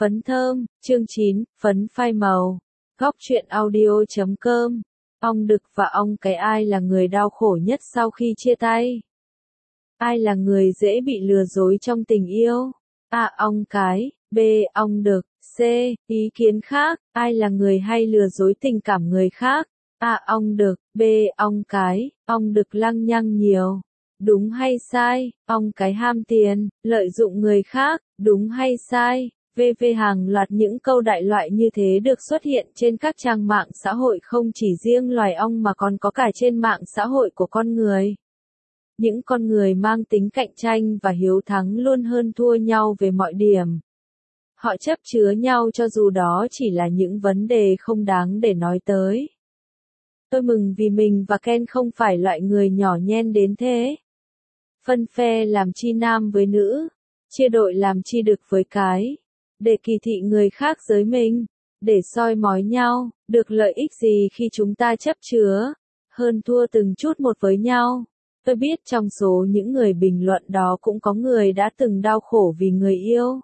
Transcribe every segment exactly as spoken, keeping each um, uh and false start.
Phấn thơm, chương chín, phấn phai màu. Góc truyện audio chấm com. Ong đực và ong cái, ai là người đau khổ nhất sau khi chia tay? Ai là người dễ bị lừa dối trong tình yêu? A. Ong cái. B. Ong đực. C. Ý kiến khác, ai là người hay lừa dối tình cảm người khác? A. Ong đực. B. Ong cái. Ong đực lăng nhăng nhiều. Đúng hay sai? Ong cái ham tiền, lợi dụng người khác. Đúng hay sai? vê vê Hàng loạt những câu đại loại như thế được xuất hiện trên các trang mạng xã hội, không chỉ riêng loài ong mà còn có cả trên mạng xã hội của con người. Những con người mang tính cạnh tranh và hiếu thắng luôn hơn thua nhau về mọi điểm. Họ chấp chứa nhau cho dù đó chỉ là những vấn đề không đáng để nói tới. Tôi mừng vì mình và Ken không phải loại người nhỏ nhen đến thế. Phân phe làm chi nam với nữ, chia đội làm chi đực với cái. Để kỳ thị người khác giới mình, để soi mói nhau, được lợi ích gì khi chúng ta chấp chứa, hơn thua từng chút một với nhau. Tôi biết trong số những người bình luận đó cũng có người đã từng đau khổ vì người yêu.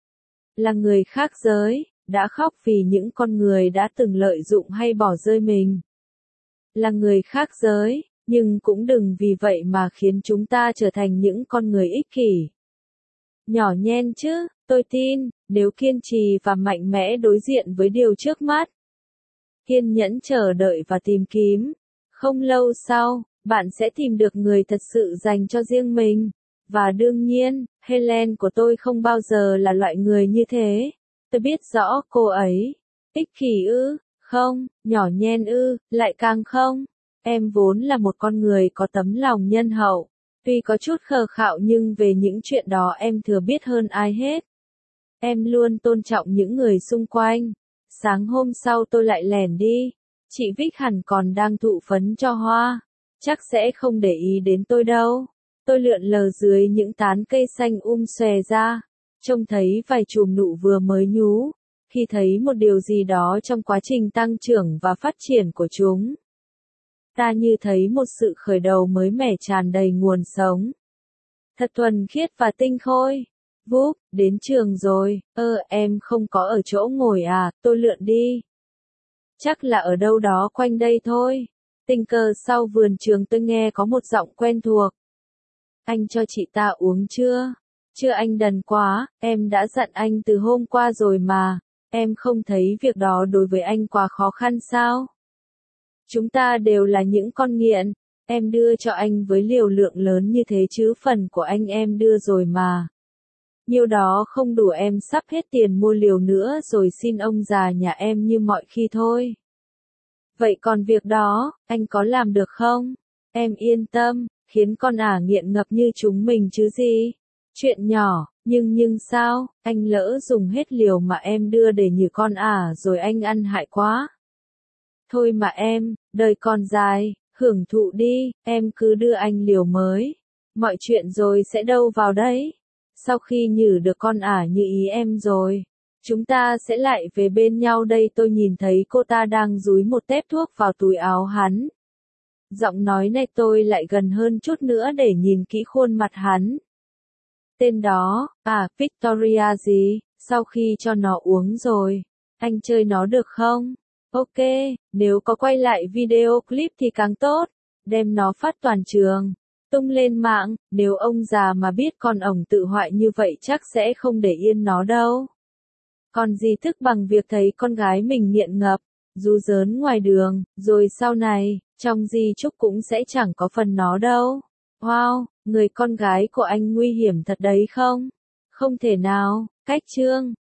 Là người khác giới, đã khóc vì những con người đã từng lợi dụng hay bỏ rơi mình. Là người khác giới, nhưng cũng đừng vì vậy mà khiến chúng ta trở thành những con người ích kỷ. Nhỏ nhen chứ, tôi tin, nếu kiên trì và mạnh mẽ đối diện với điều trước mắt, kiên nhẫn chờ đợi và tìm kiếm, không lâu sau, bạn sẽ tìm được người thật sự dành cho riêng mình. Và đương nhiên, Helen của tôi không bao giờ là loại người như thế. Tôi biết rõ cô ấy. Ích kỷ ư? Không. Nhỏ nhen ư? Lại càng không. Em vốn là một con người có tấm lòng nhân hậu. Tuy có chút khờ khạo nhưng về những chuyện đó em thừa biết hơn ai hết. Em luôn tôn trọng những người xung quanh. Sáng hôm sau tôi lại lẻn đi. Chị Vích hẳn còn đang thụ phấn cho hoa. Chắc sẽ không để ý đến tôi đâu. Tôi lượn lờ dưới những tán cây xanh um xòe ra. Trông thấy vài chùm nụ vừa mới nhú. Khi thấy một điều gì đó trong quá trình tăng trưởng và phát triển của chúng, ta như thấy một sự khởi đầu mới mẻ tràn đầy nguồn sống. Thật thuần khiết và tinh khôi. Vúp, đến trường rồi. Ơ, em không có ở chỗ ngồi à? Tôi lượn đi. Chắc là ở đâu đó quanh đây thôi. Tình cờ sau vườn trường tôi nghe có một giọng quen thuộc. Anh cho chị ta uống chưa? Chưa, anh đần quá, em đã dặn anh từ hôm qua rồi mà. Em không thấy việc đó đối với anh quá khó khăn sao? Chúng ta đều là những con nghiện. Em đưa cho anh với liều lượng lớn như thế chứ phần của anh em đưa rồi mà. Nhiêu đó không đủ, em sắp hết tiền mua liều nữa rồi xin ông già nhà em như mọi khi thôi. Vậy còn việc đó, anh có làm được không? Em yên tâm, khiến con ả nghiện ngập như chúng mình chứ gì. Chuyện nhỏ, nhưng nhưng sao, anh lỡ dùng hết liều mà em đưa để nhử con ả rồi anh ăn hại quá. Thôi mà em, đời còn dài, hưởng thụ đi, em cứ đưa anh liều mới. Mọi chuyện rồi sẽ đâu vào đấy. Sau khi nhử được con ả như ý em rồi, chúng ta sẽ lại về bên nhau đây. Tôi nhìn thấy cô ta đang dúi một tép thuốc vào túi áo hắn. Giọng nói này tôi lại gần hơn chút nữa để nhìn kỹ khuôn mặt hắn. Tên đó, à, Victoria gì, sau khi cho nó uống rồi, anh chơi nó được không? Ok, nếu có quay lại video clip thì càng tốt, đem nó phát toàn trường, tung lên mạng, nếu ông già mà biết con ổng tự hoại như vậy chắc sẽ không để yên nó đâu. Còn gì tức bằng việc thấy con gái mình nghiện ngập, ru rớn ngoài đường, rồi sau này, trong di chúc cũng sẽ chẳng có phần nó đâu. Wow, người con gái của anh nguy hiểm thật đấy không? Không thể nào, cách chương.